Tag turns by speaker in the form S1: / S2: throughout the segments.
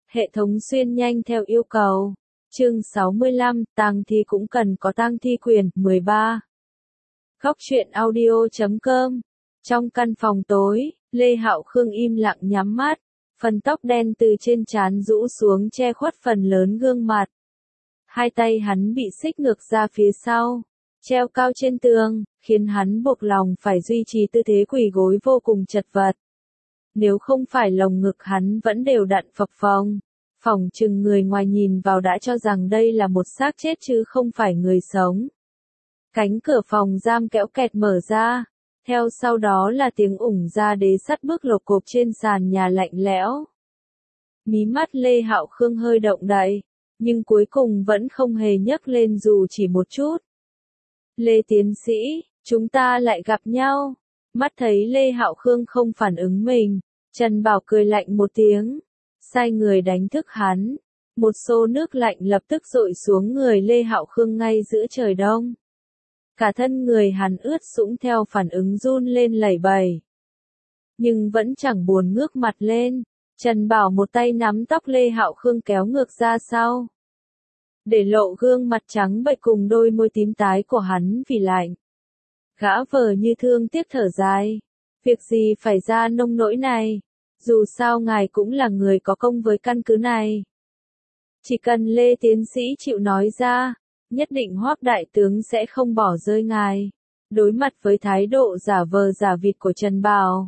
S1: Hệ thống xuyên nhanh theo yêu cầu. Chương 65, tang thi cũng cần có tang thi quyền, 13. Góc truyện audio.com. Trong căn phòng tối, Lê Hạo Khương im lặng nhắm mắt, phần tóc đen từ trên trán rũ xuống che khuất phần lớn gương mặt. Hai tay hắn bị xích ngược ra phía sau, treo cao trên tường, khiến hắn buộc lòng phải duy trì tư thế quỳ gối vô cùng chật vật. Nếu không phải lồng ngực hắn vẫn đều đặn phập phồng, phỏng chừng người ngoài nhìn vào đã cho rằng đây là một xác chết chứ không phải người sống. Cánh cửa phòng giam kéo kẹt mở ra, theo sau đó là tiếng ủng da đế sắt bước lộp cộp trên sàn nhà lạnh lẽo. Mí mắt Lê Hạo Khương hơi động đậy, nhưng cuối cùng vẫn không hề nhấc lên dù chỉ một chút. Lê tiến sĩ, chúng ta lại gặp nhau. Mắt thấy Lê Hạo Khương không phản ứng mình, Trần Bảo cười lạnh một tiếng, sai người đánh thức hắn. Một xô nước lạnh lập tức dội xuống người Lê Hạo Khương ngay giữa trời đông. Cả thân người hắn ướt sũng theo phản ứng run lên lẩy bẩy. Nhưng vẫn chẳng buồn ngước mặt lên, Trần Bảo một tay nắm tóc Lê Hạo Khương kéo ngược ra sau, để lộ gương mặt trắng bệch cùng đôi môi tím tái của hắn vì lạnh. Gã vờ như thương tiếc thở dài. Việc gì phải ra nông nỗi này, dù sao ngài cũng là người có công với căn cứ này. Chỉ cần Lê tiến sĩ chịu nói ra, nhất định Hoắc đại tướng sẽ không bỏ rơi ngài. Đối mặt với thái độ giả vờ giả vịt của Trần Bảo,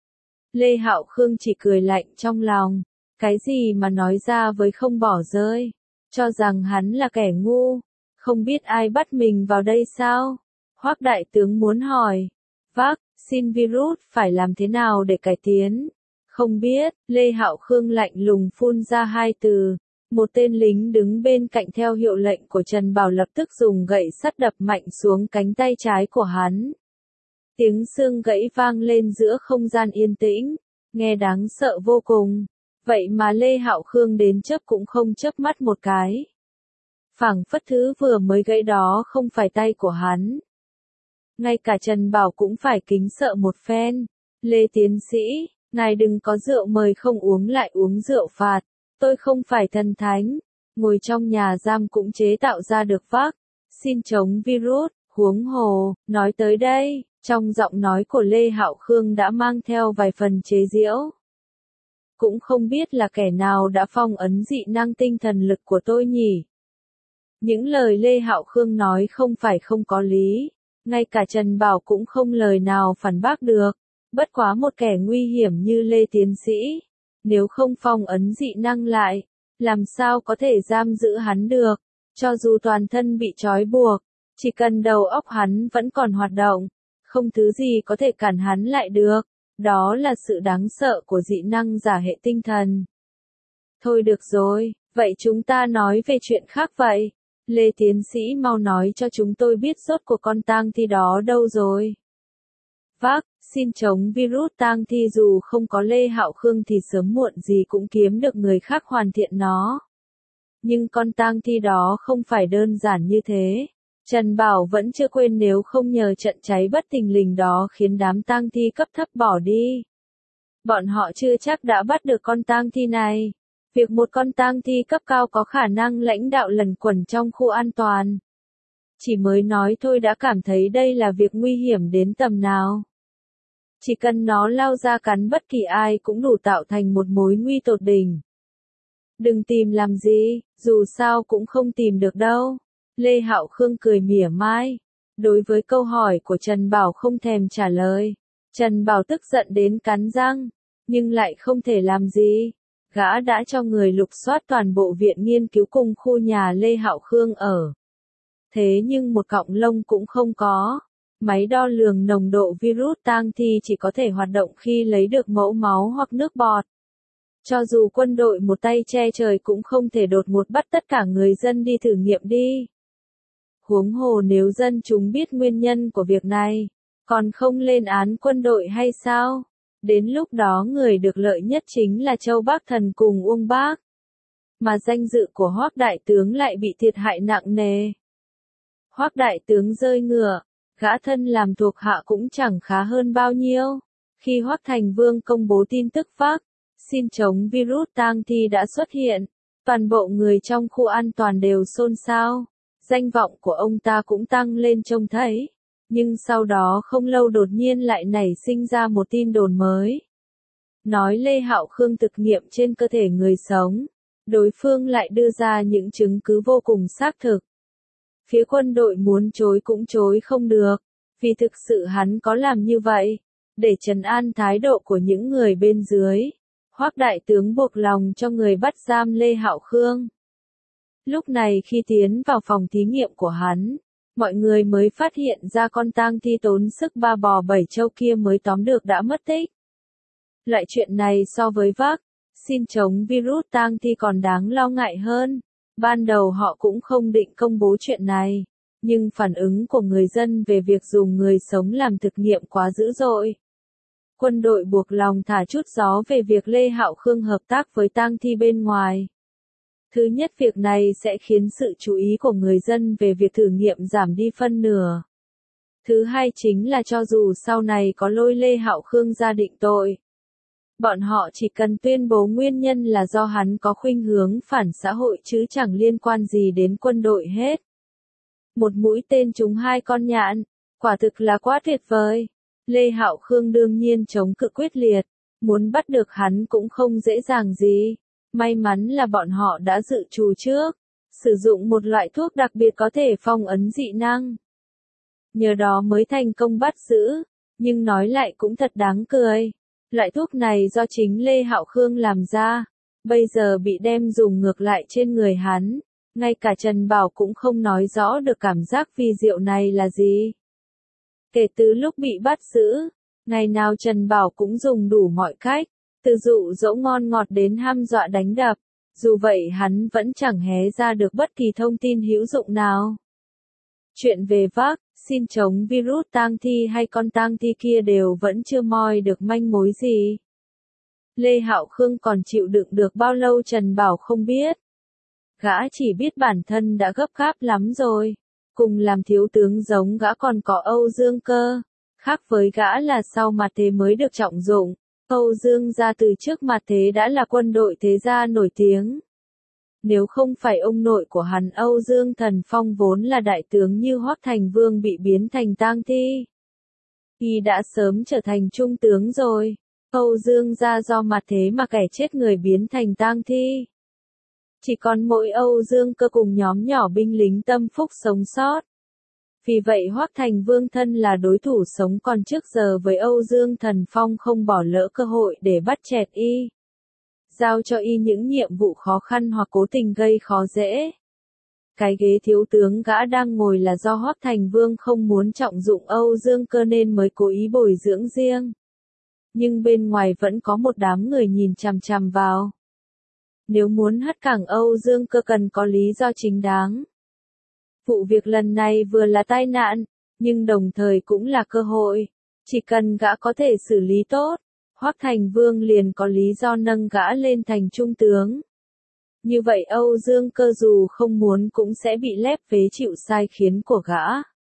S1: Lê Hạo Khương chỉ cười lạnh trong lòng. Cái gì mà nói ra với không bỏ rơi, cho rằng hắn là kẻ ngu, không biết ai bắt mình vào đây sao? Hoắc đại tướng muốn hỏi, vaccine virus phải làm thế nào để cải tiến? Không biết, Lê Hạo Khương lạnh lùng phun ra hai từ. Một tên lính đứng bên cạnh theo hiệu lệnh của Trần Bảo lập tức dùng gậy sắt đập mạnh xuống cánh tay trái của hắn. Tiếng xương gãy vang lên giữa không gian yên tĩnh, nghe đáng sợ vô cùng. Vậy mà Lê Hạo Khương đến chớp cũng không chớp mắt một cái. Phảng phất thứ vừa mới gãy đó không phải tay của hắn. Ngay cả Trần Bảo cũng phải kính sợ một phen. Lê tiến sĩ, ngài đừng có rượu mời không uống lại uống rượu phạt. Tôi không phải thần thánh, ngồi trong nhà giam cũng chế tạo ra được vaccine chống virus, huống hồ. Nói tới đây, trong giọng nói của Lê Hạo Khương đã mang theo vài phần chế giễu. Cũng không biết là kẻ nào đã phong ấn dị năng tinh thần lực của tôi nhỉ? Những lời Lê Hạo Khương nói không phải không có lý, ngay cả Trần Bảo cũng không lời nào phản bác được. Bất quá một kẻ nguy hiểm như Lê tiến sĩ, nếu không phong ấn dị năng lại, làm sao có thể giam giữ hắn được? Cho dù toàn thân bị trói buộc, chỉ cần đầu óc hắn vẫn còn hoạt động, không thứ gì có thể cản hắn lại được. Đó là sự đáng sợ của dị năng giả hệ tinh thần. Thôi được rồi, vậy chúng ta nói về chuyện khác vậy. Lê tiến sĩ mau nói cho chúng tôi biết rốt cuộc con tang thi đó đâu rồi. Vaccine chống virus tang thi dù không có Lê Hạo Khương thì sớm muộn gì cũng kiếm được người khác hoàn thiện nó. Nhưng con tang thi đó không phải đơn giản như thế. Trần Bảo vẫn chưa quên nếu không nhờ trận cháy bất thình lình đó khiến đám tang thi cấp thấp bỏ đi, bọn họ chưa chắc đã bắt được con tang thi này. Việc một con tang thi cấp cao có khả năng lãnh đạo lẩn quẩn trong khu an toàn, chỉ mới nói thôi đã cảm thấy đây là việc nguy hiểm đến tầm nào. Chỉ cần nó lao ra cắn bất kỳ ai cũng đủ tạo thành một mối nguy tột đỉnh. Đừng tìm làm gì, dù sao cũng không tìm được đâu. Lê Hạo Khương cười mỉa mai. Đối với câu hỏi của Trần Bảo không thèm trả lời. Trần Bảo tức giận đến cắn răng, nhưng lại không thể làm gì. Gã đã cho người lục soát toàn bộ viện nghiên cứu cùng khu nhà Lê Hạo Khương ở. Thế nhưng một cọng lông cũng không có. Máy đo lường nồng độ virus tang thi chỉ có thể hoạt động khi lấy được mẫu máu hoặc nước bọt. Cho dù quân đội một tay che trời cũng không thể đột ngột bắt tất cả người dân đi thử nghiệm đi. Huống hồ nếu dân chúng biết nguyên nhân của việc này, còn không lên án quân đội hay sao? Đến lúc đó người được lợi nhất chính là Châu Bác Thần cùng Uông Bác. Mà danh dự của Hoắc đại tướng lại bị thiệt hại nặng nề. Hoắc đại tướng rơi ngựa, gã thân làm thuộc hạ cũng chẳng khá hơn bao nhiêu. Khi Hoắc Thành Vương công bố tin tức Xin chống virus tang thi đã xuất hiện. Toàn bộ người trong khu an toàn đều xôn xao. Danh vọng của ông ta cũng tăng lên trông thấy. Nhưng sau đó không lâu đột nhiên lại nảy sinh ra một tin đồn mới. Nói Lê Hạo Khương thực nghiệm trên cơ thể người sống. Đối phương lại đưa ra những chứng cứ vô cùng xác thực. Phía quân đội muốn chối cũng chối không được. Vì thực sự hắn có làm như vậy. Để trấn an thái độ của những người bên dưới. Hoắc đại tướng buộc lòng cho người bắt giam Lê Hạo Khương. Lúc này khi tiến vào phòng thí nghiệm của hắn, mọi người mới phát hiện ra con tang thi tốn sức ba bò bảy trâu kia mới tóm được đã mất tích. Loại chuyện này so với vaccine chống virus tang thi còn đáng lo ngại hơn. Ban đầu họ cũng không định công bố chuyện này, nhưng phản ứng của người dân về việc dùng người sống làm thực nghiệm quá dữ dội. Quân đội buộc lòng thả chút gió về việc Lê Hạo Khương hợp tác với tang thi bên ngoài. Thứ nhất, việc này sẽ khiến sự chú ý của người dân về việc thử nghiệm giảm đi phân nửa. Thứ hai chính là cho dù sau này có lôi Lê Hạo Khương ra định tội, bọn họ chỉ cần tuyên bố nguyên nhân là do hắn có khuynh hướng phản xã hội chứ chẳng liên quan gì đến quân đội hết. Một mũi tên trúng hai con nhạn, quả thực là quá tuyệt vời. Lê Hạo Khương đương nhiên chống cự quyết liệt, muốn bắt được hắn cũng không dễ dàng gì. May mắn là bọn họ đã dự trù trước, sử dụng một loại thuốc đặc biệt có thể phong ấn dị năng. Nhờ đó mới thành công bắt giữ, nhưng nói lại cũng thật đáng cười. Loại thuốc này do chính Lê Hạo Khương làm ra, bây giờ bị đem dùng ngược lại trên người hắn. Ngay cả Trần Bảo cũng không nói rõ được cảm giác vi diệu này là gì. Kể từ lúc bị bắt giữ, ngày nào Trần Bảo cũng dùng đủ mọi cách, từ dụ dỗ ngon ngọt đến hăm dọa đánh đập. Dù vậy hắn vẫn chẳng hé ra được bất kỳ thông tin hữu dụng nào. Chuyện về vaccine chống virus tang thi hay con tang thi kia đều vẫn chưa moi được manh mối gì. Lê Hạo Khương còn chịu đựng được bao lâu Trần Bảo không biết. Gã chỉ biết bản thân đã gấp gáp lắm rồi. Cùng làm thiếu tướng giống gã còn có Âu Dương Cơ. Khác với gã là sau mặt thế mới được trọng dụng. Âu Dương gia từ trước mặt thế đã là quân đội thế gia nổi tiếng. Nếu không phải ông nội của hắn Âu Dương Thần Phong vốn là đại tướng như Hoắc Thành Vương bị biến thành tang thi, y đã sớm trở thành trung tướng rồi. Âu Dương gia do mặt thế mà kẻ chết người biến thành tang thi. Chỉ còn mỗi Âu Dương Cơ cùng nhóm nhỏ binh lính tâm phúc sống sót. Vì vậy Hoắc Thành Vương thân là đối thủ sống còn trước giờ với Âu Dương Thần Phong không bỏ lỡ cơ hội để bắt chẹt y. Giao cho y những nhiệm vụ khó khăn hoặc cố tình gây khó dễ. Cái ghế thiếu tướng gã đang ngồi là do Hoắc Thành Vương không muốn trọng dụng Âu Dương Cơ nên mới cố ý bồi dưỡng riêng. Nhưng bên ngoài vẫn có một đám người nhìn chằm chằm vào. Nếu muốn hất cẳng Âu Dương Cơ cần có lý do chính đáng. Vụ việc lần này vừa là tai nạn, nhưng đồng thời cũng là cơ hội. Chỉ cần gã có thể xử lý tốt, Hoắc Thành Vương liền có lý do nâng gã lên thành trung tướng. Như vậy Âu Dương Cơ dù không muốn cũng sẽ bị lép vế chịu sai khiến của gã.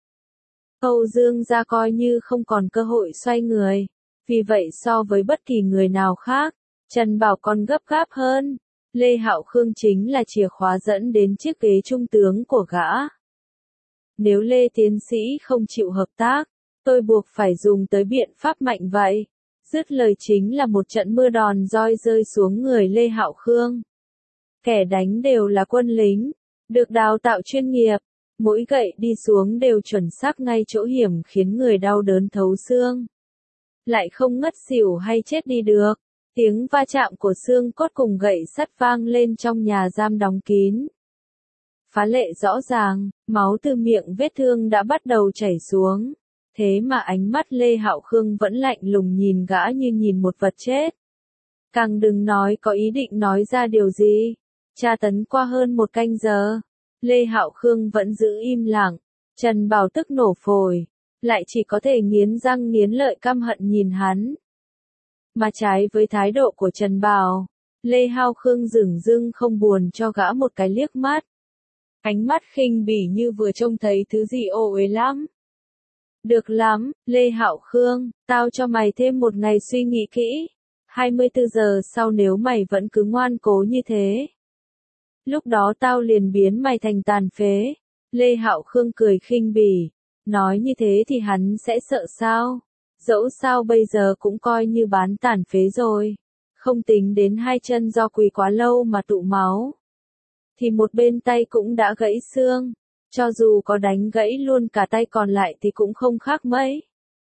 S1: Âu Dương gia coi như không còn cơ hội xoay người. Vì vậy so với bất kỳ người nào khác, Trần Bảo còn gấp gáp hơn. Lê Hạo Khương chính là chìa khóa dẫn đến chiếc ghế trung tướng của gã. Nếu Lê tiến sĩ không chịu hợp tác, tôi buộc phải dùng tới biện pháp mạnh vậy. Dứt lời chính là một trận mưa đòn roi rơi xuống người Lê Hạo Khương. Kẻ đánh đều là quân lính, được đào tạo chuyên nghiệp, mỗi gậy đi xuống đều chuẩn xác ngay chỗ hiểm khiến người đau đớn thấu xương. Lại không ngất xỉu hay chết đi được. Tiếng va chạm của xương cốt cùng gậy sắt vang lên trong nhà giam đóng kín. Phá lệ rõ ràng, máu từ miệng vết thương đã bắt đầu chảy xuống. Thế mà ánh mắt Lê Hạo Khương vẫn lạnh lùng nhìn gã như nhìn một vật chết. Càng đừng nói có ý định nói ra điều gì. Tra tấn qua hơn một canh giờ. Lê Hạo Khương vẫn giữ im lặng. Trần Bảo tức nổ phổi. Lại chỉ có thể nghiến răng nghiến lợi căm hận nhìn hắn. Mà trái với thái độ của Trần Bảo, Lê Hạo Khương dửng dưng không buồn cho gã một cái liếc mắt. Ánh mắt khinh bỉ như vừa trông thấy thứ gì ô uế lắm. Được lắm, Lê Hạo Khương, tao cho mày thêm một ngày suy nghĩ kỹ. 24 giờ sau nếu mày vẫn cứ ngoan cố như thế, lúc đó tao liền biến mày thành tàn phế. Lê Hạo Khương cười khinh bỉ, nói như thế thì hắn sẽ sợ sao? Dẫu sao bây giờ cũng coi như bán tàn phế rồi. Không tính đến hai chân do quỳ quá lâu mà tụ máu, thì một bên tay cũng đã gãy xương. Cho dù có đánh gãy luôn cả tay còn lại thì cũng không khác mấy.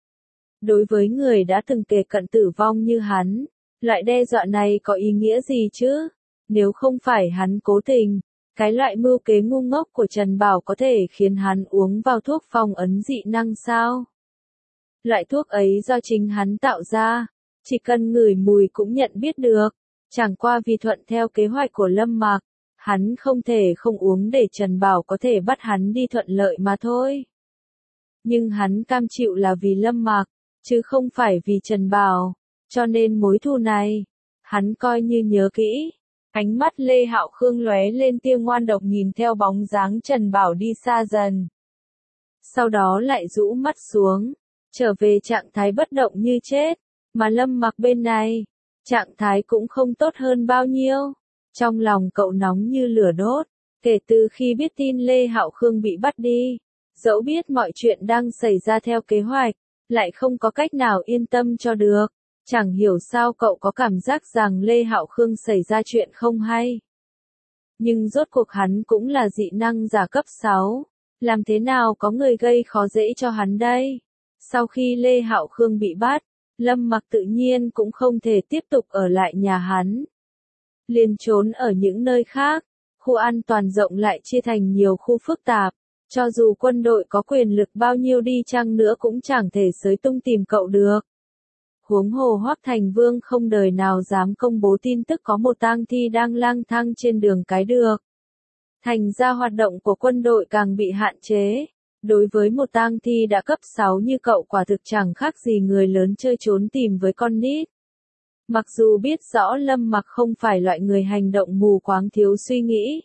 S1: Đối với người đã từng kề cận tử vong như hắn, loại đe dọa này có ý nghĩa gì chứ? Nếu không phải hắn cố tình, cái loại mưu kế ngu ngốc của Trần Bảo có thể khiến hắn uống vào thuốc phong ấn dị năng sao? Loại thuốc ấy do chính hắn tạo ra, chỉ cần ngửi mùi cũng nhận biết được. Chẳng qua vì thuận theo kế hoạch của Lâm Mạc, hắn không thể không uống để Trần Bảo có thể bắt hắn đi thuận lợi mà thôi. Nhưng hắn cam chịu là vì Lâm Mạc, chứ không phải vì Trần Bảo, cho nên mối thù này, hắn coi như nhớ kỹ. Ánh mắt Lê Hạo Khương lóe lên tia ngoan độc nhìn theo bóng dáng Trần Bảo đi xa dần. Sau đó lại rũ mắt xuống, trở về trạng thái bất động như chết, mà Lâm Mặc bên này, trạng thái cũng không tốt hơn bao nhiêu. Trong lòng cậu nóng như lửa đốt, kể từ khi biết tin Lê Hạo Khương bị bắt đi, dẫu biết mọi chuyện đang xảy ra theo kế hoạch, lại không có cách nào yên tâm cho được. Chẳng hiểu sao cậu có cảm giác rằng Lê Hạo Khương xảy ra chuyện không hay. Nhưng rốt cuộc hắn cũng là dị năng giả cấp 6, làm thế nào có người gây khó dễ cho hắn đây? Sau khi Lê Hạo Khương bị bắt, Lâm Mặc tự nhiên cũng không thể tiếp tục ở lại nhà hắn. Liền trốn ở những nơi khác, khu an toàn rộng lại chia thành nhiều khu phức tạp, cho dù quân đội có quyền lực bao nhiêu đi chăng nữa cũng chẳng thể xới tung tìm cậu được. Huống hồ Hoắc Thành Vương không đời nào dám công bố tin tức có một tang thi đang lang thang trên đường cái được. Thành ra hoạt động của quân đội càng bị hạn chế. Đối với một tang thi đã cấp 6 như cậu quả thực chẳng khác gì người lớn chơi trốn tìm với con nít. Mặc dù biết rõ Lâm Mặc không phải loại người hành động mù quáng thiếu suy nghĩ.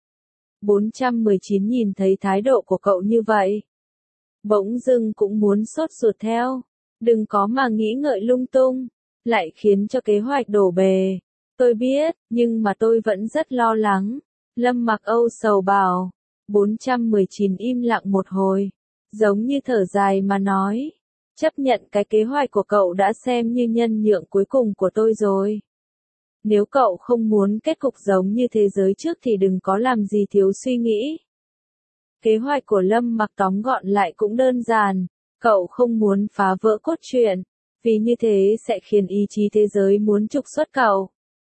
S1: 419 nhìn thấy thái độ của cậu như vậy, bỗng dưng cũng muốn sốt ruột theo. Đừng có mà nghĩ ngợi lung tung, lại khiến cho kế hoạch đổ bề. Tôi biết, nhưng mà tôi vẫn rất lo lắng. Lâm Mặc âu sầu bảo. 419 im lặng một hồi, giống như thở dài mà nói. Chấp nhận cái kế hoạch của cậu đã xem như nhân nhượng cuối cùng của tôi rồi. Nếu cậu không muốn kết cục giống như thế giới trước thì đừng có làm gì thiếu suy nghĩ. Kế hoạch của Lâm Mặc tóm gọn lại cũng đơn giản. Cậu không muốn phá vỡ cốt truyện, vì như thế sẽ khiến ý chí thế giới muốn trục xuất cậu.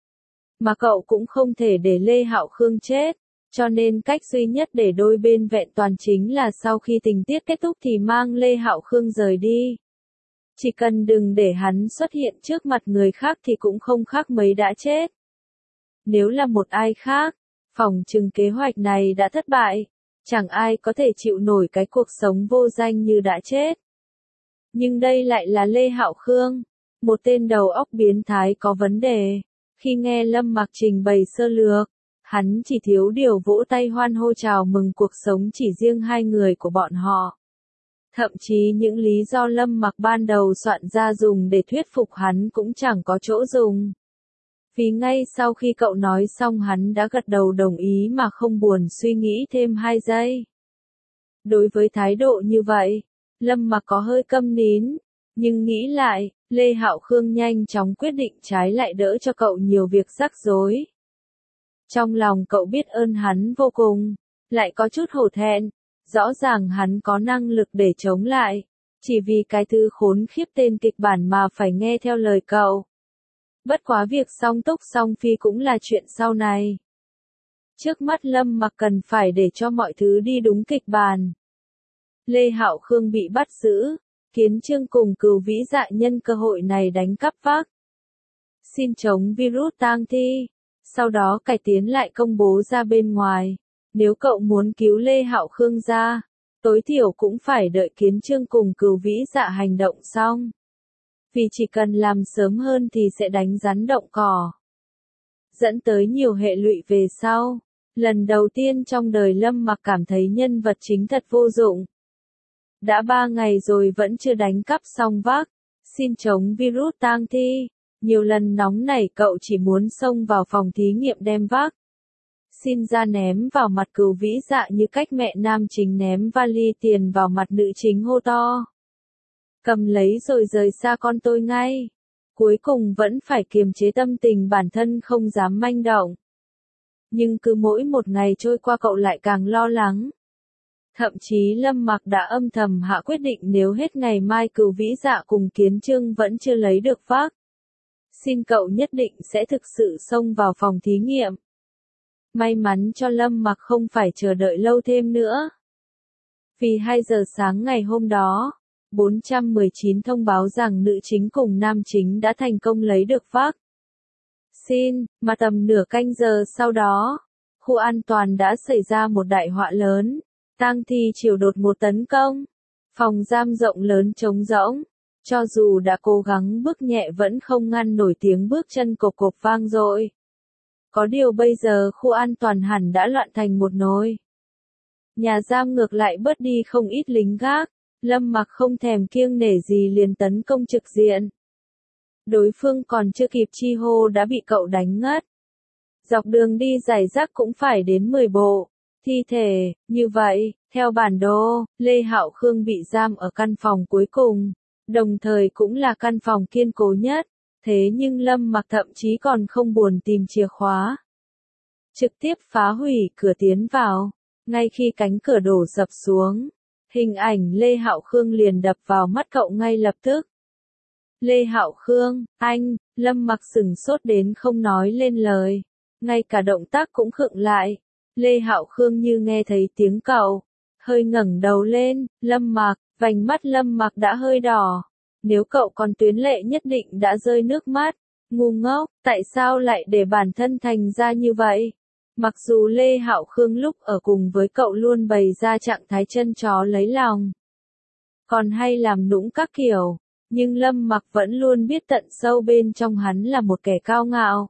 S1: Mà cậu cũng không thể để Lê Hạo Khương chết, cho nên cách duy nhất để đôi bên vẹn toàn chính là sau khi tình tiết kết thúc thì mang Lê Hạo Khương rời đi. Chỉ cần đừng để hắn xuất hiện trước mặt người khác thì cũng không khác mấy đã chết. Nếu là một ai khác, phỏng chừng kế hoạch này đã thất bại, chẳng ai có thể chịu nổi cái cuộc sống vô danh như đã chết. Nhưng đây lại là Lê Hạo Khương, một tên đầu óc biến thái có vấn đề. Khi nghe Lâm Mặc trình bày sơ lược, hắn chỉ thiếu điều vỗ tay hoan hô chào mừng cuộc sống chỉ riêng hai người của bọn họ. Thậm chí những lý do Lâm Mặc ban đầu soạn ra dùng để thuyết phục hắn cũng chẳng có chỗ dùng. Vì ngay sau khi cậu nói xong hắn đã gật đầu đồng ý mà không buồn suy nghĩ thêm 2 giây. Đối với thái độ như vậy, Lâm Mặc có hơi câm nín, nhưng nghĩ lại, Lê Hạo Khương nhanh chóng quyết định trái lại đỡ cho cậu nhiều việc rắc rối. Trong lòng cậu biết ơn hắn vô cùng, lại có chút hổ thẹn, rõ ràng hắn có năng lực để chống lại, chỉ vì cái thứ khốn khiếp tên kịch bản mà phải nghe theo lời cậu. Bất quá việc song túc song phi cũng là chuyện sau này. Trước mắt Lâm Mặc cần phải để cho mọi thứ đi đúng kịch bản. Lê Hạo Khương bị bắt giữ, Kiến Chương cùng Cửu Vĩ Dạ nhân cơ hội này đánh cắp vác xin chống virus tang thi, sau đó cải tiến lại công bố ra bên ngoài. Nếu cậu muốn cứu Lê Hạo Khương ra, tối thiểu cũng phải đợi Kiến Chương cùng Cửu Vĩ Dạ hành động xong. Vì chỉ cần làm sớm hơn thì sẽ đánh rắn động cỏ, dẫn tới nhiều hệ lụy về sau. Lần đầu tiên trong đời Lâm Mặc cảm thấy nhân vật chính thật vô dụng. Đã 3 ngày rồi vẫn chưa đánh cắp xong vác xin chống virus tang thi, Nhiều lần nóng nảy cậu chỉ muốn xông vào phòng thí nghiệm đem vác xin ra ném vào mặt Cửu Vĩ Dạ như cách mẹ nam chính ném vali tiền vào mặt nữ chính hô to. Cầm lấy rồi rời xa con tôi ngay. Cuối cùng vẫn phải kiềm chế tâm tình bản thân không dám manh động. Nhưng cứ mỗi một ngày trôi qua cậu lại càng lo lắng. Thậm chí Lâm Mặc đã âm thầm hạ quyết định nếu hết ngày mai Cửu Vĩ Dạ cùng Kiến Trương vẫn chưa lấy được vác xin cậu nhất định sẽ thực sự xông vào phòng thí nghiệm. May mắn cho Lâm Mặc không phải chờ đợi lâu thêm nữa. Vì 2 giờ sáng ngày hôm đó, 419 thông báo rằng nữ chính cùng nam chính đã thành công lấy được vác xin, mà tầm nửa canh giờ sau đó, khu an toàn đã xảy ra một đại họa lớn. Tang thi chiều đột ngột tấn công. Phòng giam rộng lớn trống rỗng. Cho dù đã cố gắng bước nhẹ vẫn không ngăn nổi tiếng bước chân cộp cộp vang dội. Có điều bây giờ khu an toàn hẳn đã loạn thành một nồi. Nhà giam ngược lại bớt đi không ít lính gác. Lâm Mặc không thèm kiêng nể gì liền tấn công trực diện. Đối phương còn chưa kịp chi hô đã bị cậu đánh ngất. Dọc đường đi giải rác cũng phải đến 10 bộ thi thể. Như vậy, theo bản đồ, Lê Hạo Khương bị giam ở căn phòng cuối cùng, đồng thời cũng là căn phòng kiên cố nhất. Thế nhưng Lâm Mặc thậm chí còn không buồn tìm chìa khóa. Trực tiếp phá hủy cửa tiến vào. Ngay khi cánh cửa đổ sập xuống, hình ảnh Lê Hạo Khương liền đập vào mắt cậu ngay lập tức. Lê Hạo Khương, anh, Lâm Mặc sửng sốt đến không nói lên lời. Ngay cả động tác cũng khựng lại. Lê Hạo Khương như nghe thấy tiếng cậu. Hơi ngẩng đầu lên, Lâm Mặc, vành mắt Lâm Mặc đã hơi đỏ. Nếu cậu còn tuyến lệ nhất định đã rơi nước mắt. Ngu ngốc, tại sao lại để bản thân thành ra như vậy? Mặc dù Lê Hạo Khương lúc ở cùng với cậu luôn bày ra trạng thái chân chó lấy lòng. Còn hay làm nũng các kiểu. Nhưng Lâm Mặc vẫn luôn biết tận sâu bên trong hắn là một kẻ cao ngạo.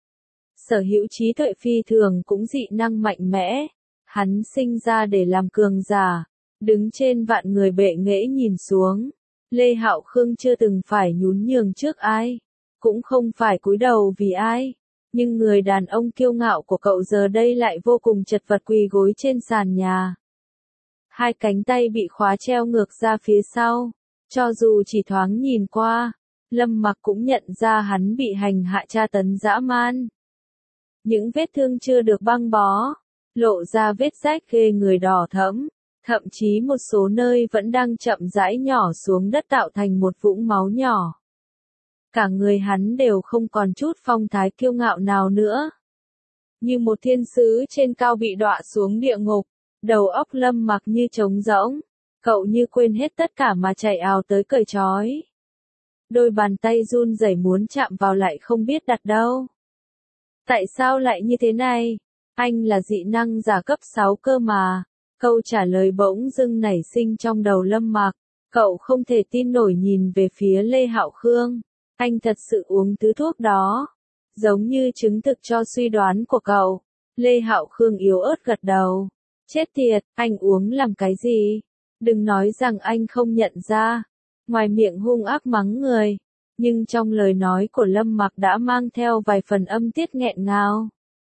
S1: Sở hữu trí tuệ phi thường cũng dị năng mạnh mẽ. Hắn sinh ra để làm cường giả. Đứng trên vạn người bệ nghễ nhìn xuống. Lê Hạo Khương chưa từng phải nhún nhường trước ai. Cũng không phải cúi đầu vì ai. Nhưng người đàn ông kiêu ngạo của cậu giờ đây lại vô cùng chật vật quỳ gối trên sàn nhà. Hai cánh tay bị khóa treo ngược ra phía sau. Cho dù chỉ thoáng nhìn qua, Lâm Mặc cũng nhận ra hắn bị hành hạ tra tấn dã man. Những vết thương chưa được băng bó, lộ ra vết rách ghê người đỏ thẫm, thậm chí một số nơi vẫn đang chậm rãi nhỏ xuống đất tạo thành một vũng máu nhỏ. Cả người hắn đều không còn chút phong thái kiêu ngạo nào nữa. Như một thiên sứ trên cao bị đọa xuống địa ngục, đầu óc Lâm Mặc như trống rỗng. Cậu như quên hết tất cả mà chạy ào tới cởi trói. Đôi bàn tay run rẩy muốn chạm vào lại không biết đặt đâu. Tại sao lại như thế này? Anh là dị năng giả cấp 6 cơ mà. Câu trả lời bỗng dưng nảy sinh trong đầu Lâm Mặc. Cậu không thể tin nổi nhìn về phía Lê Hạo Khương. Anh thật sự uống thứ thuốc đó. Giống như chứng thực cho suy đoán của cậu. Lê Hạo Khương yếu ớt gật đầu. Chết tiệt, anh uống làm cái gì? Đừng nói rằng anh không nhận ra. Ngoài miệng hung ác mắng người. Nhưng trong lời nói của Lâm Mặc đã mang theo vài phần âm tiết nghẹn ngào.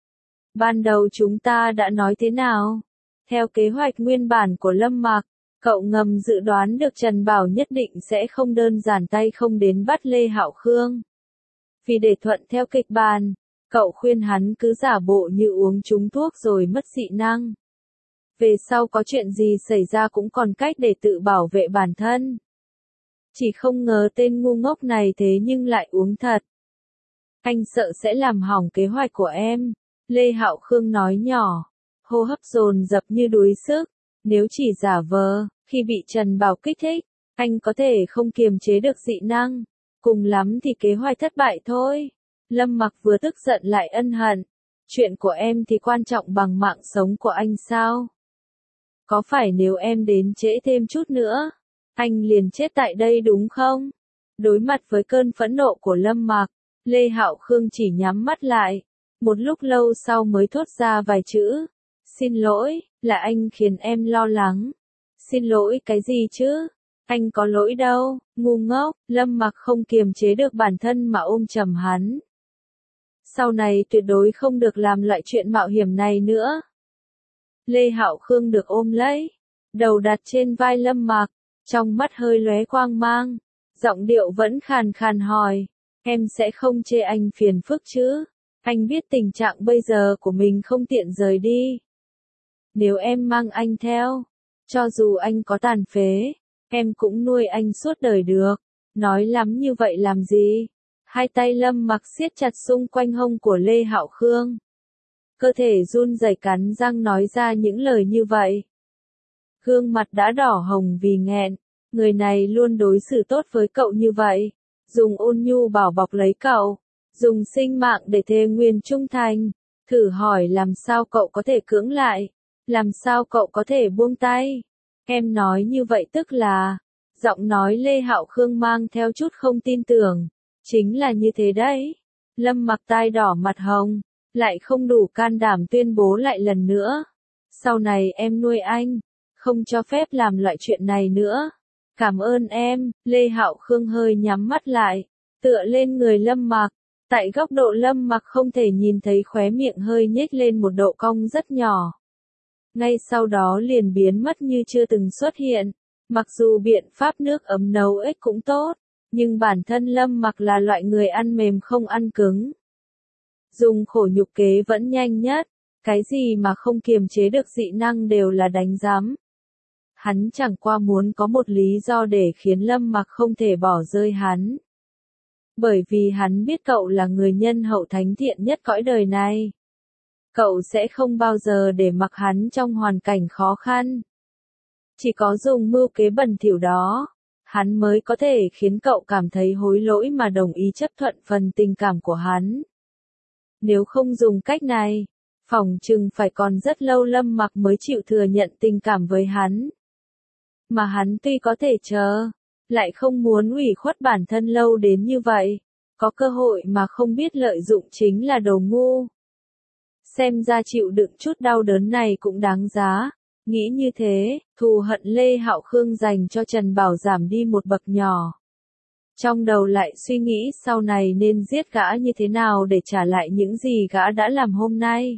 S1: Ban đầu chúng ta đã nói thế nào? Theo kế hoạch nguyên bản của Lâm Mặc, cậu ngầm dự đoán được Trần Bảo nhất định sẽ không đơn giản tay không đến bắt Lê Hạo Khương. Vì để thuận theo kịch bản, cậu khuyên hắn cứ giả bộ như uống trúng thuốc rồi mất dị năng. Về sau có chuyện gì xảy ra cũng còn cách để tự bảo vệ bản thân. Chỉ không ngờ tên ngu ngốc này thế nhưng lại uống thật. Anh sợ sẽ làm hỏng kế hoạch của em. Lê Hạo Khương nói nhỏ. Hô hấp dồn dập như đuối sức. Nếu chỉ giả vờ, khi bị Trần Bảo kích thích, anh có thể không kiềm chế được dị năng. Cùng lắm thì kế hoạch thất bại thôi. Lâm Mặc vừa tức giận lại ân hận. Chuyện của em thì quan trọng bằng mạng sống của anh sao? Có phải nếu em đến trễ thêm chút nữa, anh liền chết tại đây đúng không? Đối mặt với cơn phẫn nộ của Lâm Mặc, Lê Hạo Khương chỉ nhắm mắt lại. Một lúc lâu sau mới thốt ra vài chữ. Xin lỗi, là anh khiến em lo lắng. Xin lỗi cái gì chứ? Anh có lỗi đâu, ngu ngốc, Lâm Mặc không kiềm chế được bản thân mà ôm chầm hắn. Sau này tuyệt đối không được làm loại chuyện mạo hiểm này nữa. Lê Hạo Khương được ôm lấy, đầu đặt trên vai Lâm Mặc, trong mắt hơi lóe quang mang, giọng điệu vẫn khàn khàn hỏi, em sẽ không chê anh phiền phức chứ? Anh biết tình trạng bây giờ của mình không tiện rời đi. Nếu em mang anh theo, cho dù anh có tàn phế, em cũng nuôi anh suốt đời được. Nói lắm như vậy làm gì? Hai tay Lâm Mặc siết chặt xung quanh hông của Lê Hạo Khương. Cơ thể run rẩy cắn răng nói ra những lời như vậy. Gương mặt đã đỏ hồng vì nghẹn, người này luôn đối xử tốt với cậu như vậy, dùng ôn nhu bảo bọc lấy cậu, dùng sinh mạng để thề nguyền trung thành, thử hỏi làm sao cậu có thể cưỡng lại, làm sao cậu có thể buông tay. Em nói như vậy tức là, giọng nói Lê Hạo Khương mang theo chút không tin tưởng, chính là như thế đấy. Lâm Mặc tai đỏ mặt hồng, lại không đủ can đảm tuyên bố lại lần nữa. Sau này em nuôi anh, không cho phép làm loại chuyện này nữa. Cảm ơn em, Lê Hạo Khương hơi nhắm mắt lại, tựa lên người Lâm Mặc. Tại góc độ Lâm Mặc không thể nhìn thấy khóe miệng hơi nhếch lên một độ cong rất nhỏ. Ngay sau đó liền biến mất như chưa từng xuất hiện. Mặc dù biện pháp nước ấm nấu ếch cũng tốt, nhưng bản thân Lâm Mặc là loại người ăn mềm không ăn cứng. Dùng khổ nhục kế vẫn nhanh nhất, cái gì mà không kiềm chế được dị năng đều là đánh giám. Hắn chẳng qua muốn có một lý do để khiến Lâm Mặc không thể bỏ rơi hắn. Bởi vì hắn biết cậu là người nhân hậu thánh thiện nhất cõi đời này. Cậu sẽ không bao giờ để mặc hắn trong hoàn cảnh khó khăn. Chỉ có dùng mưu kế bẩn thỉu đó, hắn mới có thể khiến cậu cảm thấy hối lỗi mà đồng ý chấp thuận phần tình cảm của hắn. Nếu không dùng cách này, phỏng chừng phải còn rất lâu Lâm Mặc mới chịu thừa nhận tình cảm với hắn. Mà hắn tuy có thể chờ, lại không muốn ủy khuất bản thân lâu đến như vậy, có cơ hội mà không biết lợi dụng chính là đồ ngu. Xem ra chịu đựng chút đau đớn này cũng đáng giá. Nghĩ như thế, thù hận Lê Hạo Khương dành cho Trần Bảo giảm đi một bậc nhỏ. Trong đầu lại suy nghĩ sau này nên giết gã như thế nào để trả lại những gì gã đã làm hôm nay.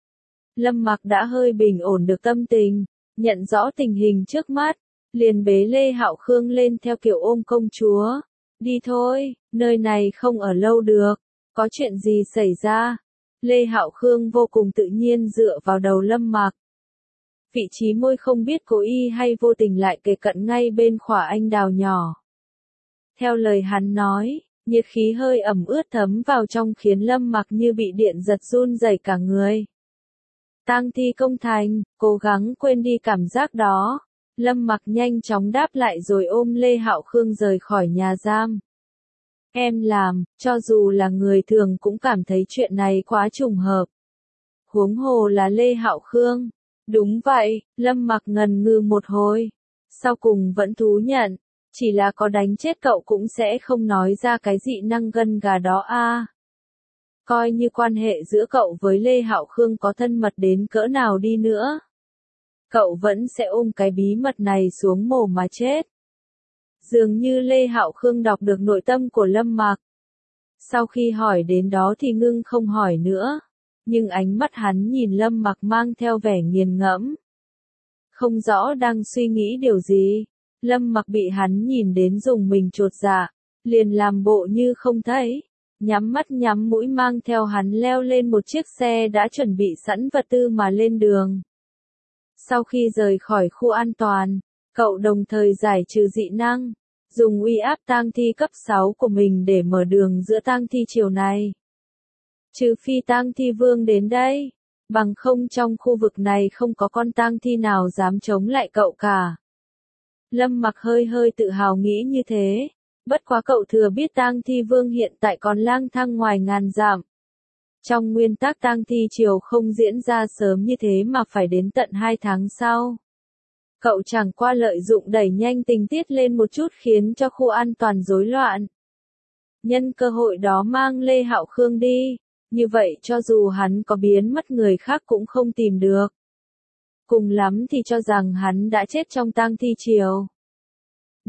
S1: Lâm Mặc đã hơi bình ổn được tâm tình, nhận rõ tình hình trước mắt, liền bế Lê Hạo Khương lên theo kiểu ôm công chúa. Đi thôi, nơi này không ở lâu được, có chuyện gì xảy ra? Lê Hạo Khương vô cùng tự nhiên dựa vào đầu Lâm Mặc. Vị trí môi không biết cố ý hay vô tình lại kề cận ngay bên khỏa anh đào nhỏ. Theo lời hắn nói, nhiệt khí hơi ẩm ướt thấm vào trong khiến Lâm Mặc như bị điện giật run rẩy cả người. Tang thi công thành, cố gắng quên đi cảm giác đó. Lâm Mặc nhanh chóng đáp lại rồi ôm Lê Hạo Khương rời khỏi nhà giam. Em làm, cho dù là người thường cũng cảm thấy chuyện này quá trùng hợp. Huống hồ là Lê Hạo Khương. Đúng vậy, Lâm Mặc ngần ngừ một hồi. Sau cùng vẫn thú nhận, chỉ là có đánh chết cậu cũng sẽ không nói ra cái dị năng gân gà đó a. Coi như quan hệ giữa cậu với Lê Hạo Khương có thân mật đến cỡ nào đi nữa, cậu vẫn sẽ ôm cái bí mật này xuống mồ mà chết. Dường như Lê Hạo Khương đọc được nội tâm của Lâm Mặc. Sau khi hỏi đến đó thì ngưng không hỏi nữa. Nhưng ánh mắt hắn nhìn Lâm Mặc mang theo vẻ nghiền ngẫm. Không rõ đang suy nghĩ điều gì. Lâm Mặc bị hắn nhìn đến dùng mình chột dạ, liền làm bộ như không thấy. Nhắm mắt nhắm mũi mang theo hắn leo lên một chiếc xe đã chuẩn bị sẵn vật tư mà lên đường. Sau khi rời khỏi khu an toàn, cậu đồng thời giải trừ dị năng, dùng uy áp tang thi cấp 6 của mình để mở đường giữa tang thi chiều này. Trừ phi tang thi vương đến đây, bằng không trong khu vực này không có con tang thi nào dám chống lại cậu cả. Lâm Mặc hơi hơi tự hào nghĩ như thế, bất quá cậu thừa biết tang thi vương hiện tại còn lang thang ngoài ngàn dặm. Trong nguyên tắc tang thi chiều không diễn ra sớm như thế mà phải đến tận 2 tháng sau. Cậu chẳng qua lợi dụng đẩy nhanh tình tiết lên một chút khiến cho khu an toàn rối loạn. Nhân cơ hội đó mang Lê Hạo Khương đi, như vậy cho dù hắn có biến mất người khác cũng không tìm được. Cùng lắm thì cho rằng hắn đã chết trong tang thi chiều.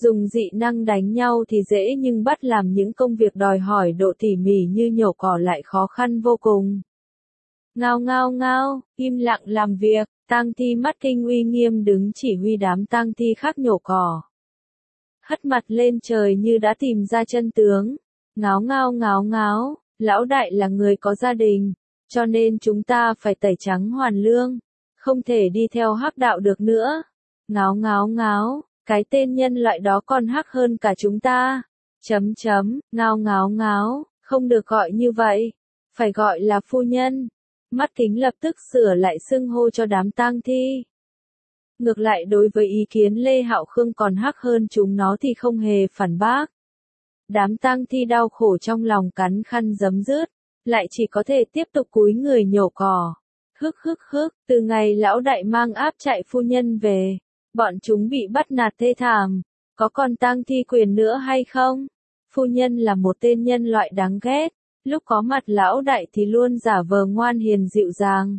S1: Dùng dị năng đánh nhau thì dễ nhưng bắt làm những công việc đòi hỏi độ tỉ mỉ như nhổ cỏ lại khó khăn vô cùng. Ngao ngao ngao, im lặng làm việc, tang thi mắt kinh uy nghiêm đứng chỉ huy đám tang thi khác nhổ cỏ. Hất mặt lên trời như đã tìm ra chân tướng. Ngáo ngao ngáo ngáo, lão đại là người có gia đình, cho nên chúng ta phải tẩy trắng hoàn lương, không thể đi theo hắc đạo được nữa. Ngáo ngáo ngáo, cái tên nhân loại đó còn hắc hơn cả chúng ta. Ngao ngáo ngáo, không được gọi như vậy, phải gọi là phu nhân. Mắt kính lập tức sửa lại xưng hô cho đám tang thi. Ngược lại đối với ý kiến Lê Hạo Khương còn hắc hơn chúng nó thì không hề phản bác. Đám tang thi đau khổ trong lòng cắn khăn giấm dứt, lại chỉ có thể tiếp tục cúi người nhổ cỏ. Hức, từ ngày lão đại mang áp trại phu nhân về, bọn chúng bị bắt nạt thê thảm, có còn tang thi quyền nữa hay không? Phu nhân là một tên nhân loại đáng ghét, lúc có mặt lão đại thì luôn giả vờ ngoan hiền dịu dàng.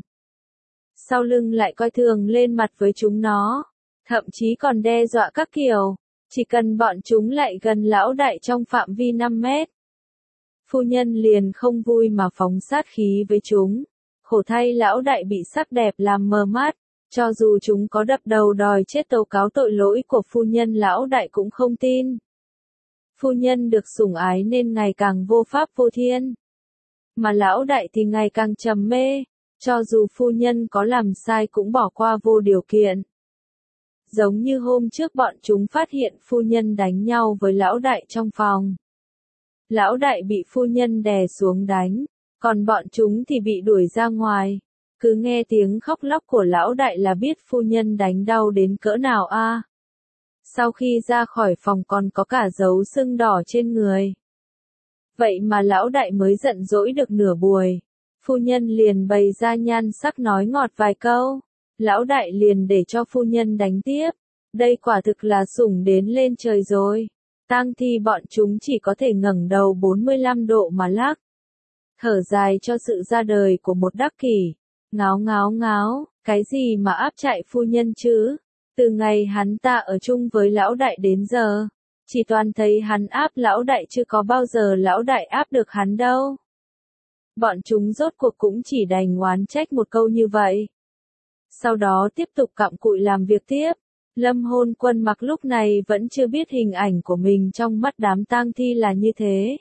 S1: Sau lưng lại coi thường lên mặt với chúng nó, thậm chí còn đe dọa các kiểu, chỉ cần bọn chúng lại gần lão đại trong phạm vi 5 mét. Phu nhân liền không vui mà phóng sát khí với chúng, khổ thay lão đại bị sắc đẹp làm mờ mắt, cho dù chúng có đập đầu đòi chết tố cáo tội lỗi của phu nhân lão đại cũng không tin. Phu nhân được sủng ái nên ngày càng vô pháp vô thiên, mà lão đại thì ngày càng trầm mê, cho dù phu nhân có làm sai cũng bỏ qua vô điều kiện. Giống như hôm trước bọn chúng phát hiện phu nhân đánh nhau với lão đại trong phòng. Lão đại bị phu nhân đè xuống đánh, còn bọn chúng thì bị đuổi ra ngoài. Cứ nghe tiếng khóc lóc của lão đại là biết phu nhân đánh đau đến cỡ nào a. Sau khi ra khỏi phòng còn có cả dấu sưng đỏ trên người. Vậy mà lão đại mới giận dỗi được nửa buổi. Phu nhân liền bày ra nhan sắc nói ngọt vài câu. Lão đại liền để cho phu nhân đánh tiếp. Đây quả thực là sủng đến lên trời rồi. Tang thi bọn chúng chỉ có thể ngẩng đầu 45 độ mà lắc. Thở dài cho sự ra đời của một đắc kỷ. Ngáo ngáo ngáo, cái gì mà áp trại phu nhân chứ? Từ ngày hắn ta ở chung với lão đại đến giờ, chỉ toàn thấy hắn áp lão đại chứ có bao giờ lão đại áp được hắn đâu. Bọn chúng rốt cuộc cũng chỉ đành oán trách một câu như vậy. Sau đó tiếp tục cặm cụi làm việc tiếp. Lâm Hôn Quân mặc lúc này vẫn chưa biết hình ảnh của mình trong mắt đám tang thi là như thế.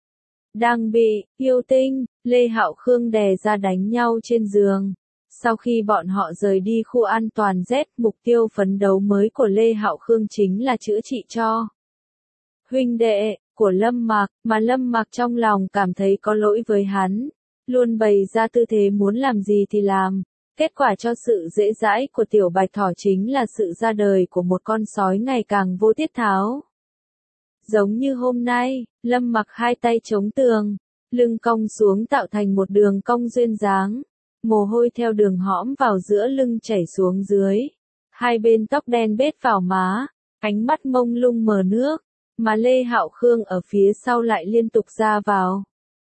S1: Đang bị yêu tinh, Lê Hạo Khương đè ra đánh nhau trên giường. Sau khi bọn họ rời đi khu an toàn Z, mục tiêu phấn đấu mới của Lê Hạo Khương chính là chữa trị cho huynh đệ của Lâm Mặc, mà Lâm Mặc trong lòng cảm thấy có lỗi với hắn, luôn bày ra tư thế muốn làm gì thì làm. Kết quả cho sự dễ dãi của tiểu bạch thỏ chính là sự ra đời của một con sói ngày càng vô tiết tháo. Giống như hôm nay, Lâm Mặc hai tay chống tường, lưng cong xuống tạo thành một đường cong duyên dáng. Mồ hôi theo đường hõm vào giữa lưng chảy xuống dưới. Hai bên tóc đen bết vào má, ánh mắt mông lung mờ nước, mà Lê Hạo Khương ở phía sau lại liên tục ra vào.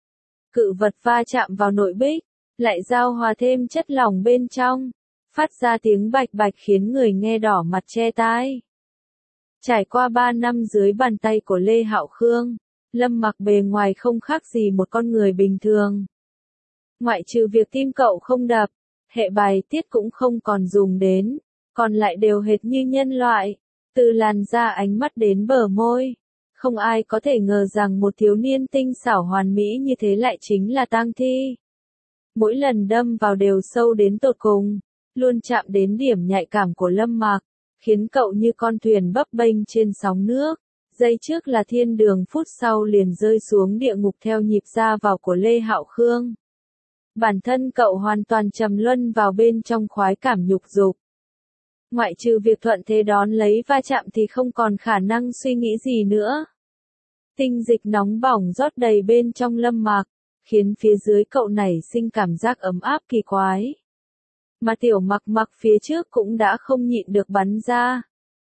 S1: Cự vật va chạm vào nội bích, lại giao hòa thêm chất lỏng bên trong, phát ra tiếng bạch bạch khiến người nghe đỏ mặt che tai. Trải qua 3 năm dưới bàn tay của Lê Hạo Khương, Lâm Mặc bề ngoài không khác gì một con người bình thường. Ngoại trừ việc tim cậu không đập, hệ bài tiết cũng không còn dùng đến, còn lại đều hệt như nhân loại, từ làn da ánh mắt đến bờ môi. Không ai có thể ngờ rằng một thiếu niên tinh xảo hoàn mỹ như thế lại chính là tang thi. Mỗi lần đâm vào đều sâu đến tột cùng, luôn chạm đến điểm nhạy cảm của Lâm Mặc, khiến cậu như con thuyền bấp bênh trên sóng nước. Giây trước là thiên đường, phút sau liền rơi xuống địa ngục theo nhịp ra vào của Lê Hạo Khương. Bản thân cậu hoàn toàn trầm luân vào bên trong khoái cảm nhục dục. Ngoại trừ việc thuận thế đón lấy va chạm thì không còn khả năng suy nghĩ gì nữa. Tinh dịch nóng bỏng rót đầy bên trong Lâm Mặc, khiến phía dưới cậu nảy sinh cảm giác ấm áp kỳ quái. Mà tiểu Mặc Mặc phía trước cũng đã không nhịn được bắn ra.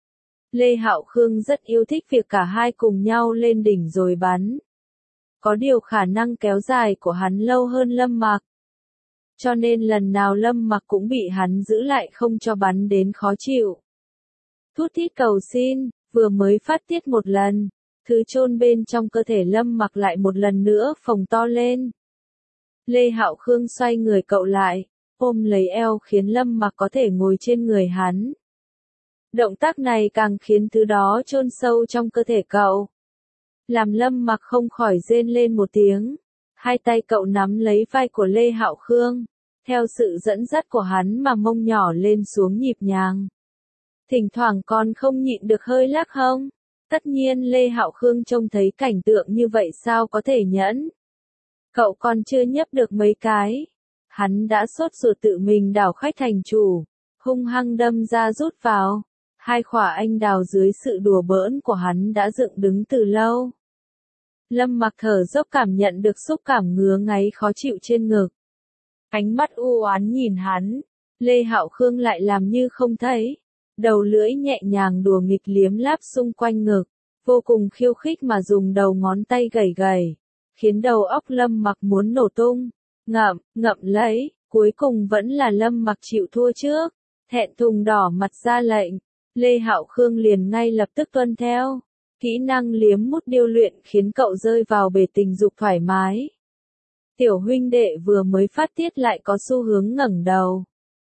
S1: Lê Hạo Khương rất yêu thích việc cả hai cùng nhau lên đỉnh rồi bắn. Có điều khả năng kéo dài của hắn lâu hơn Lâm Mặc. Cho nên lần nào Lâm Mặc cũng bị hắn giữ lại không cho bắn đến khó chịu. Thút thít cầu xin, vừa mới phát tiết một lần, thứ chôn bên trong cơ thể Lâm Mặc lại một lần nữa phồng to lên. Lê Hạo Khương xoay người cậu lại, ôm lấy eo khiến Lâm Mặc có thể ngồi trên người hắn. Động tác này càng khiến thứ đó chôn sâu trong cơ thể cậu. Làm Lâm Mặc không khỏi rên lên một tiếng. Hai tay cậu nắm lấy vai của Lê Hạo Khương, theo sự dẫn dắt của hắn mà mông nhỏ lên xuống nhịp nhàng. Thỉnh thoảng còn không nhịn được hơi lắc hông. Tất nhiên Lê Hạo Khương trông thấy cảnh tượng như vậy sao có thể nhẫn. Cậu còn chưa nhấp được mấy cái. Hắn đã sốt ruột tự mình đảo khách thành chủ, hung hăng đâm ra rút vào. Hai khỏa anh đào dưới sự đùa bỡn của hắn đã dựng đứng từ lâu. Lâm Mặc thở dốc cảm nhận được xúc cảm ngứa ngáy khó chịu trên ngực. Ánh mắt u oán nhìn hắn, Lê Hạo Khương lại làm như không thấy. Đầu lưỡi nhẹ nhàng đùa nghịch liếm láp xung quanh ngực, vô cùng khiêu khích mà dùng đầu ngón tay gẩy gẩy, khiến đầu óc Lâm Mặc muốn nổ tung. Ngậm lấy, cuối cùng vẫn là Lâm Mặc chịu thua trước, thẹn thùng đỏ mặt ra lệnh. Lê Hạo Khương liền ngay lập tức tuân theo. Kỹ năng liếm mút điêu luyện khiến cậu rơi vào bể tình dục thoải mái. Tiểu huynh đệ vừa mới phát tiết lại có xu hướng ngẩng đầu.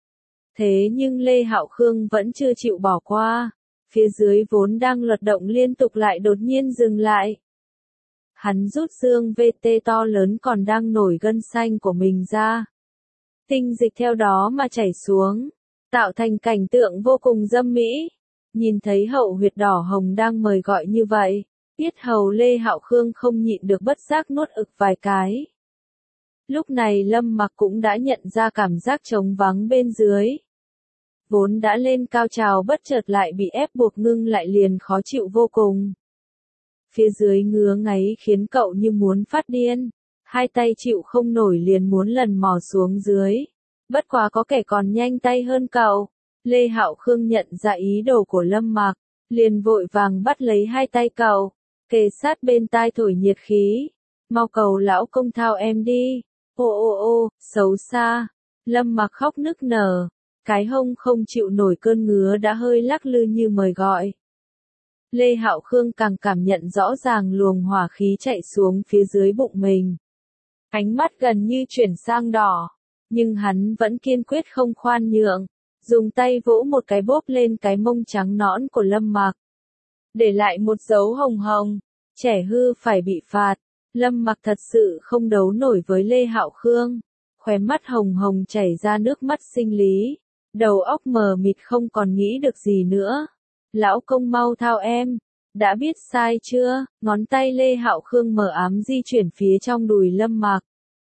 S1: Thế nhưng Lê Hạo Khương vẫn chưa chịu bỏ qua. Phía dưới vốn đang luật động liên tục lại đột nhiên dừng lại. Hắn rút xương VT to lớn còn đang nổi gân xanh của mình ra. Tinh dịch theo đó mà chảy xuống, tạo thành cảnh tượng vô cùng dâm mỹ. Nhìn thấy hậu huyệt đỏ hồng đang mời gọi như vậy, yết hầu Lê Hạo Khương không nhịn được bất giác nuốt ực vài cái. Lúc này Lâm Mặc cũng đã nhận ra cảm giác trống vắng bên dưới. Vốn đã lên cao trào bất chợt lại bị ép buộc ngưng lại liền khó chịu vô cùng. Phía dưới ngứa ngáy khiến cậu như muốn phát điên, hai tay chịu không nổi liền muốn lần mò xuống dưới. Bất quá có kẻ còn nhanh tay hơn cậu. Lê Hạo Khương nhận ra ý đồ của Lâm Mặc, liền vội vàng bắt lấy hai tay cậu, kề sát bên tai thổi nhiệt khí. Mau cầu lão công thao em đi. Ô, xấu xa. Lâm Mặc khóc nức nở, cái hông không chịu nổi cơn ngứa đã hơi lắc lư như mời gọi. Lê Hạo Khương càng cảm nhận rõ ràng luồng hỏa khí chạy xuống phía dưới bụng mình. Ánh mắt gần như chuyển sang đỏ, nhưng hắn vẫn kiên quyết không khoan nhượng. Dùng tay vỗ một cái bóp lên cái mông trắng nõn của Lâm Mặc. Để lại một dấu hồng hồng, trẻ hư phải bị phạt. Lâm Mặc thật sự không đấu nổi với Lê Hạo Khương. Khóe mắt hồng hồng chảy ra nước mắt sinh lý. Đầu óc mờ mịt không còn nghĩ được gì nữa. Lão công mau thao em. Đã biết sai chưa? Ngón tay Lê Hạo Khương mờ ám di chuyển phía trong đùi Lâm Mặc.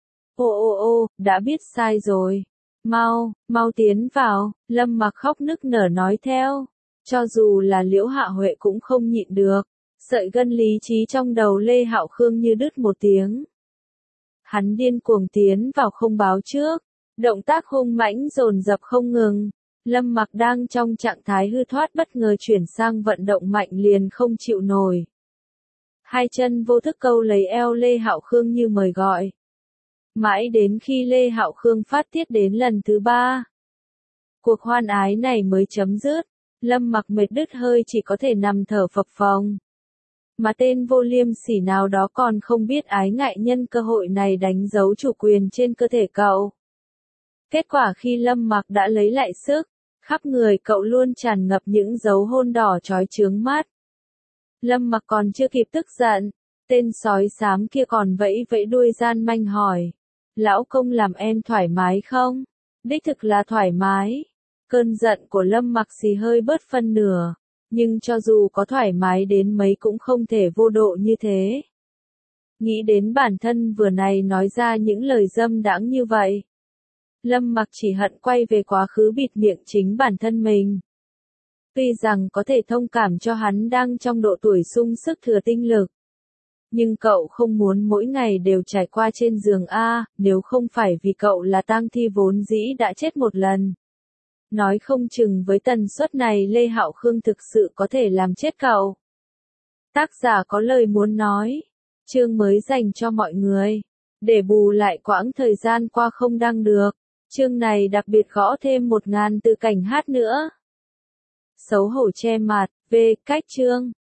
S1: Ô, đã biết sai rồi. Mau tiến vào, Lâm Mặc khóc nức nở nói theo. Cho dù là Liễu Hạ Huệ cũng không nhịn được. Sợi gân lý trí trong đầu Lê Hạo Khương như đứt một tiếng. Hắn điên cuồng tiến vào không báo trước. Động tác hung mãnh dồn dập không ngừng. Lâm Mặc đang trong trạng thái hư thoát bất ngờ chuyển sang vận động mạnh liền không chịu nổi. Hai chân vô thức câu lấy eo Lê Hạo Khương như mời gọi. Mãi đến khi Lê Hạo Khương phát tiết đến lần thứ 3. Cuộc hoan ái này mới chấm dứt. Lâm Mặc mệt đứt hơi chỉ có thể nằm thở phập phồng. Mà tên vô liêm sỉ nào đó còn không biết ái ngại nhân cơ hội này đánh dấu chủ quyền trên cơ thể cậu. Kết quả khi Lâm Mặc đã lấy lại sức, khắp người cậu luôn tràn ngập những dấu hôn đỏ chói chướng mắt. Lâm Mặc còn chưa kịp tức giận, tên sói xám kia còn vẫy vẫy đuôi gian manh hỏi. Lão công làm em thoải mái không? Đích thực là thoải mái. Cơn giận của Lâm Mặc xì hơi bớt phân nửa. Nhưng cho dù có thoải mái đến mấy cũng không thể vô độ như thế. Nghĩ đến bản thân vừa này nói ra những lời dâm đãng như vậy. Lâm Mặc chỉ hận quay về quá khứ bịt miệng chính bản thân mình. Tuy rằng có thể thông cảm cho hắn đang trong độ tuổi sung sức thừa tinh lực. Nhưng cậu không muốn mỗi ngày đều trải qua trên giường A, nếu không phải vì cậu là tang thi vốn dĩ đã chết một lần. Nói không chừng với tần suất này Lê Hạo Khương thực sự có thể làm chết cậu. Tác giả có lời muốn nói. Chương mới dành cho mọi người. Để bù lại quãng thời gian qua không đăng được. Chương này đặc biệt gõ thêm 1000 từ cảnh hát nữa. Xấu hổ che mặt, V. Cách chương